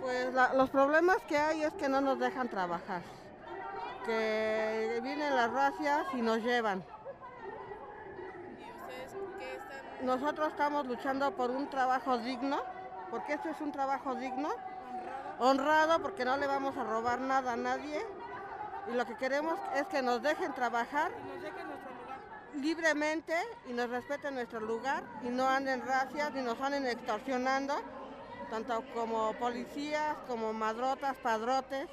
Pues los problemas que hay es que no nos dejan trabajar, que vienen las racias y nos llevan. ¿Y ustedes qué están Nosotros estamos luchando por un trabajo digno, porque esto es un trabajo digno, honrado? honrado, porque no le vamos a robar nada a nadie. Y lo que queremos es que nos dejen trabajar Y nos dejen nuestro lugar. libremente y nos respeten nuestro lugar y no anden racias ni nos anden extorsionando, tanto como policías, como madrotas, padrotes.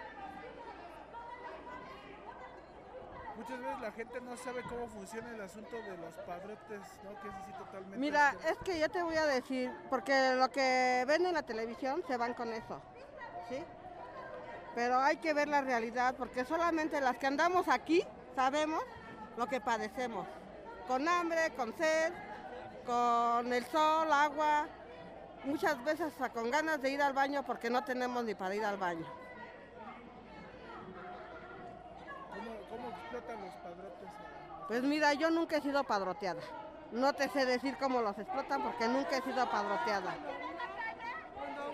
Muchas veces la gente no sabe cómo funciona el asunto de los padrotes, ¿no? Que es así totalmente... Mira, es que yo te voy a decir, porque lo que ven en la televisión se van con eso, ¿sí? Pero hay que ver la realidad, porque solamente las que andamos aquí sabemos lo que padecemos. Con hambre, con sed, con el sol, agua, muchas veces hasta con ganas de ir al baño porque no tenemos ni para ir al baño. ¿Cómo explotan los padrotes? Pues mira, yo nunca he sido padroteada. No te sé decir cómo los explotan porque nunca he sido padroteada. Cuando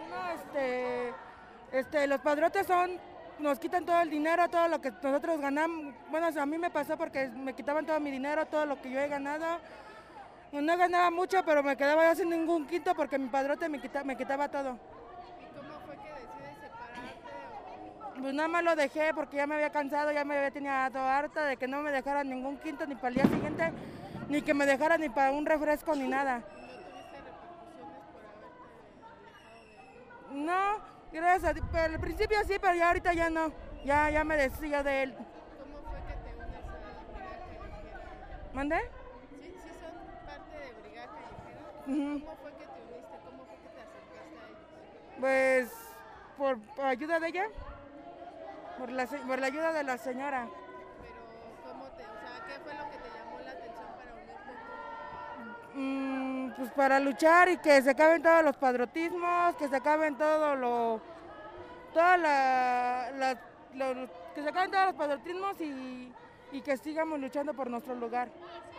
los padrotes nos quitan todo el dinero, todo lo que nosotros ganamos. Bueno, a mí me pasó porque me quitaban todo mi dinero, todo lo que yo he ganado. No ganaba mucho, pero me quedaba yo sin ningún quinto porque mi padrote me quitaba todo. ¿Y cómo fue que decides separarte? Pues nada más lo dejé porque ya me había cansado, ya me había tenido harta de que no me dejaran ningún quinto ni para el día siguiente, ni que me dejaran ni para un refresco ni nada. ¿No tuviste repercusiones por haberte alejado de él? No, gracias a Dios, pero al principio sí, pero ya ahorita ya no, ya me deshice de él. ¿Cómo fue que te unes a Brigada Callejera? ¿Mandé? Sí, sí son parte de Brigada Callejera. Ujú. ¿Cómo fue que te uniste? ¿Cómo fue que te acercaste a ellos? Pues por ayuda de ella, por la ayuda de la señora. Pero o sea, ¿qué fue lo que te llamó la atención para unirte tú? Pues para luchar y que se acaben todos los padrotismos, que se acaben que se acaben todos los padrotismos y que sigamos luchando por nuestro lugar.